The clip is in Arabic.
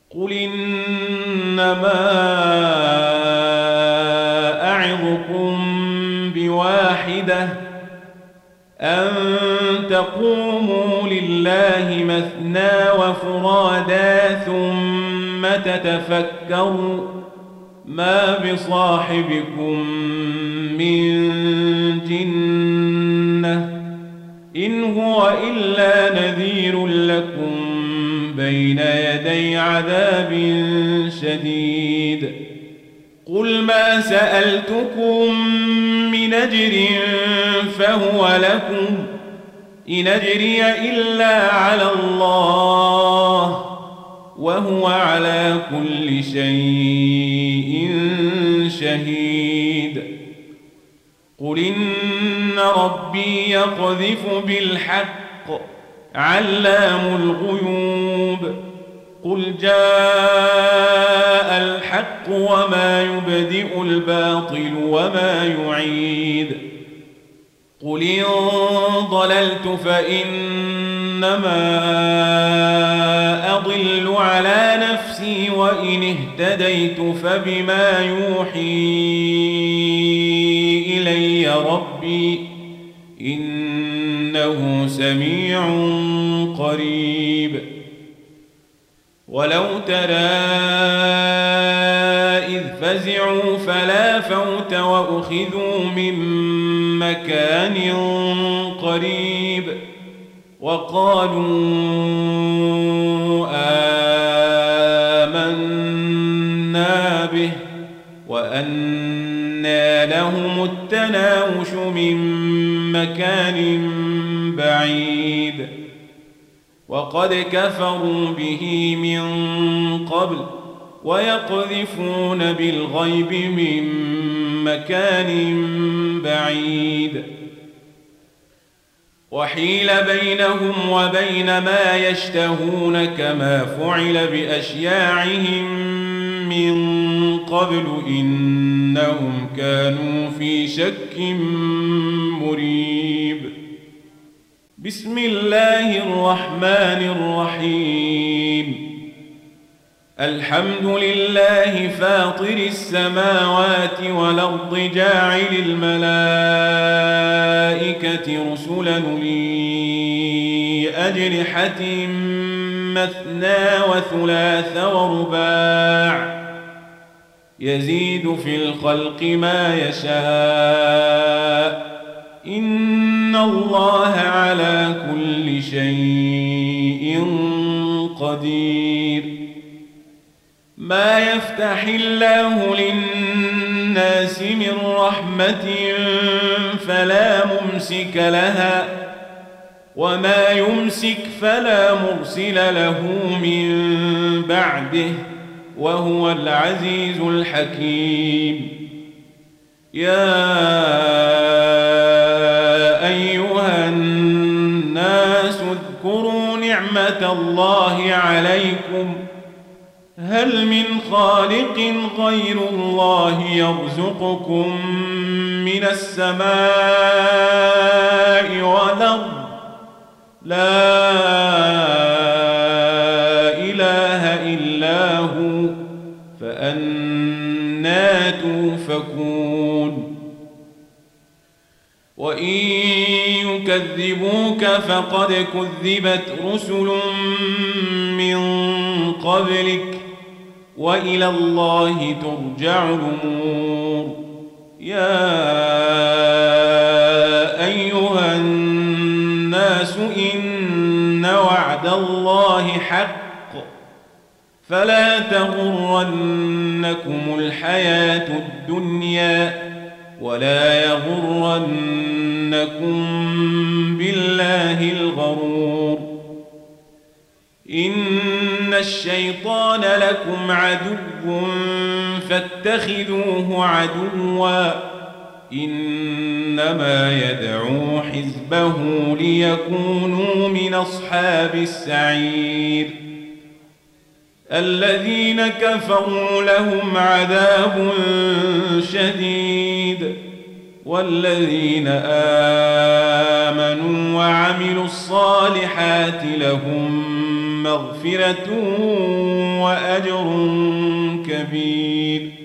قل إنما أعظكم بواحدة أن تقوموا لله مثنى وفرادا ثم تتفكروا ما بصاحبكم من جنة إن هو إلا نذير لكم بين يدي عذاب شديد قل ما سألتكم من أجر فهو لكم إن أجري إلا على الله وهو على كل شيء شهيد قل إن ربي يقذف بالحق علام الغيوب قل جاء الحق وما يبدئ الباطل وما يعيد قل إن ضللت فإنما أضل على نفسي وإن اهتديت فبما يوحي إلي ربي إنه سميع قريب ولو ترى إذ فزعوا فلا فوت وأخذوا من مكان قريب وقالوا آمنا به وأنى لهم التناوش من مكان بعيد وقد كفروا به من قبل ويقذفون بالغيب من مكان بعيد وحيل بينهم وبين ما يشتهون كما فعل بأشياعهم من قبل إنهم كانوا في شك مريب بسم الله الرحمن الرحيم الحمد لله فاطر السماوات والأرض جاعل الملائكة رسلا لأجنحة مثنى وثلاث ورباع يزيد في الخلق ما يشاء إن الله على كل شيء قدير ما يفتح الله للناس من رحمة فلا ممسك لها وما يمسك فلا مرسل له من بعده وهو العزيز الحكيم يا أيها الناس اذكروا نعمة الله عليكم هل من خالق غير الله يرزقكم من السماء والأرض لا إله إلا هو فأنى توفكون وإن يكذبوك فقد كذبت رسل من قبلك وإلى الله ترجع الأمور يا أيها الناس إن وعد الله حق فلا تغرنكم الحياة الدنيا ولا يغرنكم بالله الغرور إن الشيطان لكم عدو فاتخذوه عدوا إنما يدعو حزبه ليكونوا من أصحاب السعير الذين كفروا لهم عذاب شديد والذين آمنوا وعملوا الصالحات لهم مغفرة وأجر كبير.